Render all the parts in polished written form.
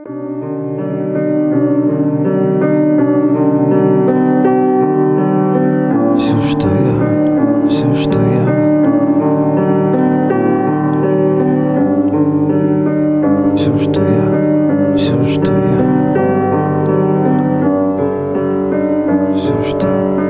Все, что я, все, что я, все, что я, все, что я, все, что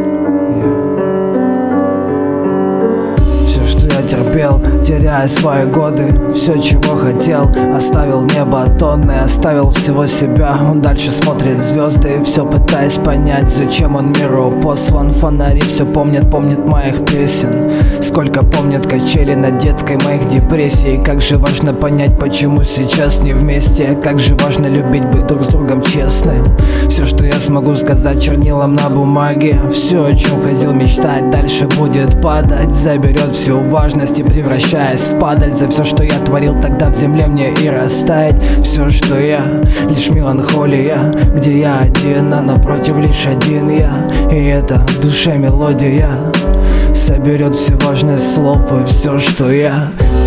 я терпел, теряя свои годы. Все, чего хотел, оставил небо тонны, оставил всего себя. Он дальше смотрит звезды, все пытаясь понять, зачем он миру послан. Фонари все помнят моих песен. Сколько помнят качели над детской моих депрессий. Как же важно понять, почему сейчас не вместе. Как же важно любить, быть друг с другом честным. Все, что я смогу сказать чернилом на бумаге. Все, о чем хотел мечтать, дальше будет падать. Заберет всю важность и превращаясь в падаль. За все, что я творил тогда в земле, мне и растаять. Все, что я, лишь меланхолия, где я один, а напротив лишь один я. И это в душе мелодия соберет всю важность слов. И все, что я,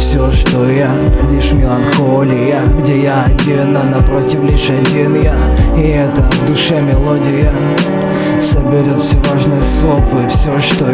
лишь меланхолия, где я один, а напротив лишь один я. И это в душе мелодия соберет всю важность слов. И все, что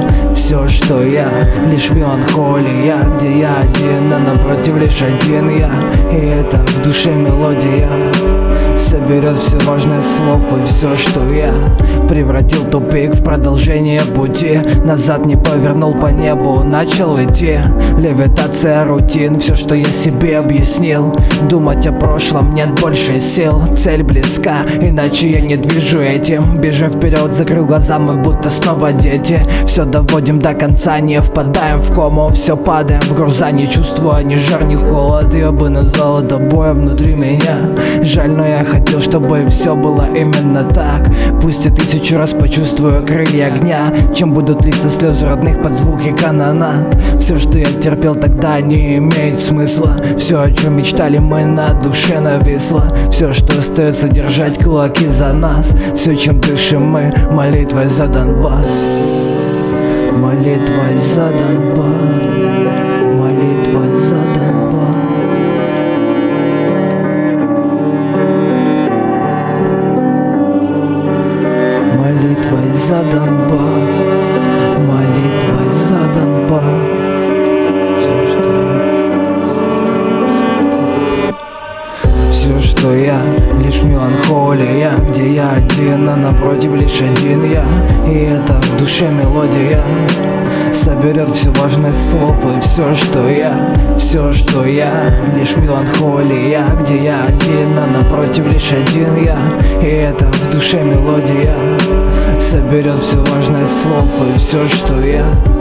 я, лишь меланхолия, где я один, а напротив лишь один я. И это в душе мелодия соберет всю важность слов. И все, что я превратил тупик в продолжение пути. Назад не повернул по небу, начал идти. Левитация, рутин, все, что я себе объяснил. Думать о прошлом нет больше сил. Цель близка, иначе я не движу этим. Бежим вперед, закрыл глаза, мы будто снова дети. Все доводим до конца, не впадаем в кому. Все падаем в груза, не чувствуя ни жар, ни холод. Я бы назвал это боем внутри меня. Жаль, но я хотел, чтобы все было именно так. Пусть я 1000 раз почувствую крылья огня, чем будут литься слезы родных под звуки канонад. Все, что я терпел тогда, не имеет смысла. Все, о чем мечтали мы, на душе нависло. Все, что остается, держать кулаки за нас. Все, чем дышим мы, молитвой за Донбасс. Молитвой за Донбасс. Молитвой за Донбасс. Молитвой за Донбасс, молитвой за Донбасс. Все, что я, лишь меланхолия, где я один, а напротив лишь один я. И это в душе мелодия соберет всю важность слов. И все, что я, лишь меланхолия, где я один, а напротив лишь один я. И это в душе мелодия соберет всю важность слов. И все, что я.